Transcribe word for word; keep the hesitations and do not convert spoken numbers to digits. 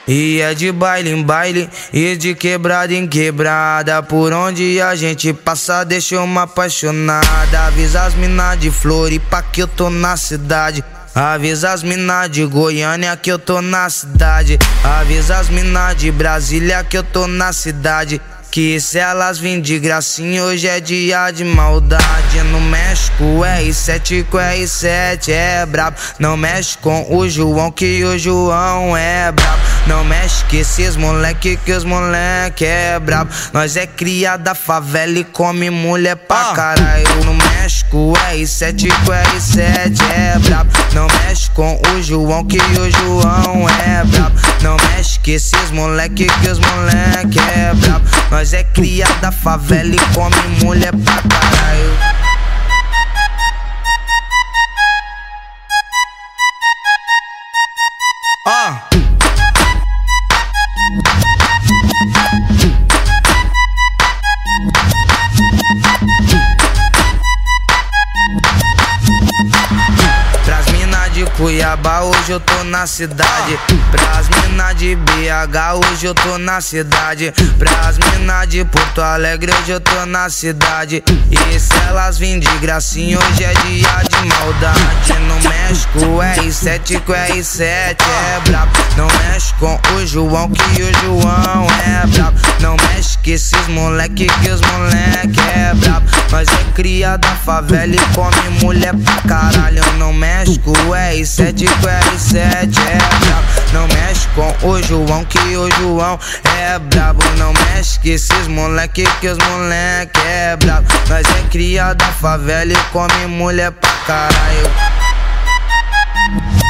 E é de baile em baile e de quebrada em quebrada. Por onde a gente passa deixa uma apaixonada. Avisa as mina de Floripa que eu tô na cidade. Avisa as mina de Goiânia que eu tô na cidade. Avisa as mina de Brasília que eu tô na cidade. Que se elas vêm de gracinha hoje é dia de maldade. No México o R sete com o R sete é brabo. Não mexe com o João que o João é brabo. Não mexe com esses moleque que os moleque é brabo. Nós é cria da favela e come mulher pra ah. caralho. No México o R sete com o R sete é brabo. Não mexe com o João que o João é brabo. Não mexe com esses moleque que os moleque é brabo. Nós é cria da favela e come mulher pra caralho. Ó oh. Pras mina de Cuiabá hoje eu tô na cidade. Pras mina de B H hoje eu tô na cidade. Pras mina de Porto Alegre hoje eu tô na cidade. E se elas vêm de gracinha hoje é dia de maldade. No México o R sete com o R sete é brabo. Não mexe com o João que o João é brabo. Não mexe com esses moleque que os moleque é brabo. Nós é cria da favela e come mulher pra caralho. Não mexe com o R sete com o R sete é brabo. Não mexe com o João que o João é brabo. Não mexe com esses moleque que os moleque é brabo. Nós é cria da favela e come mulher pra caralho.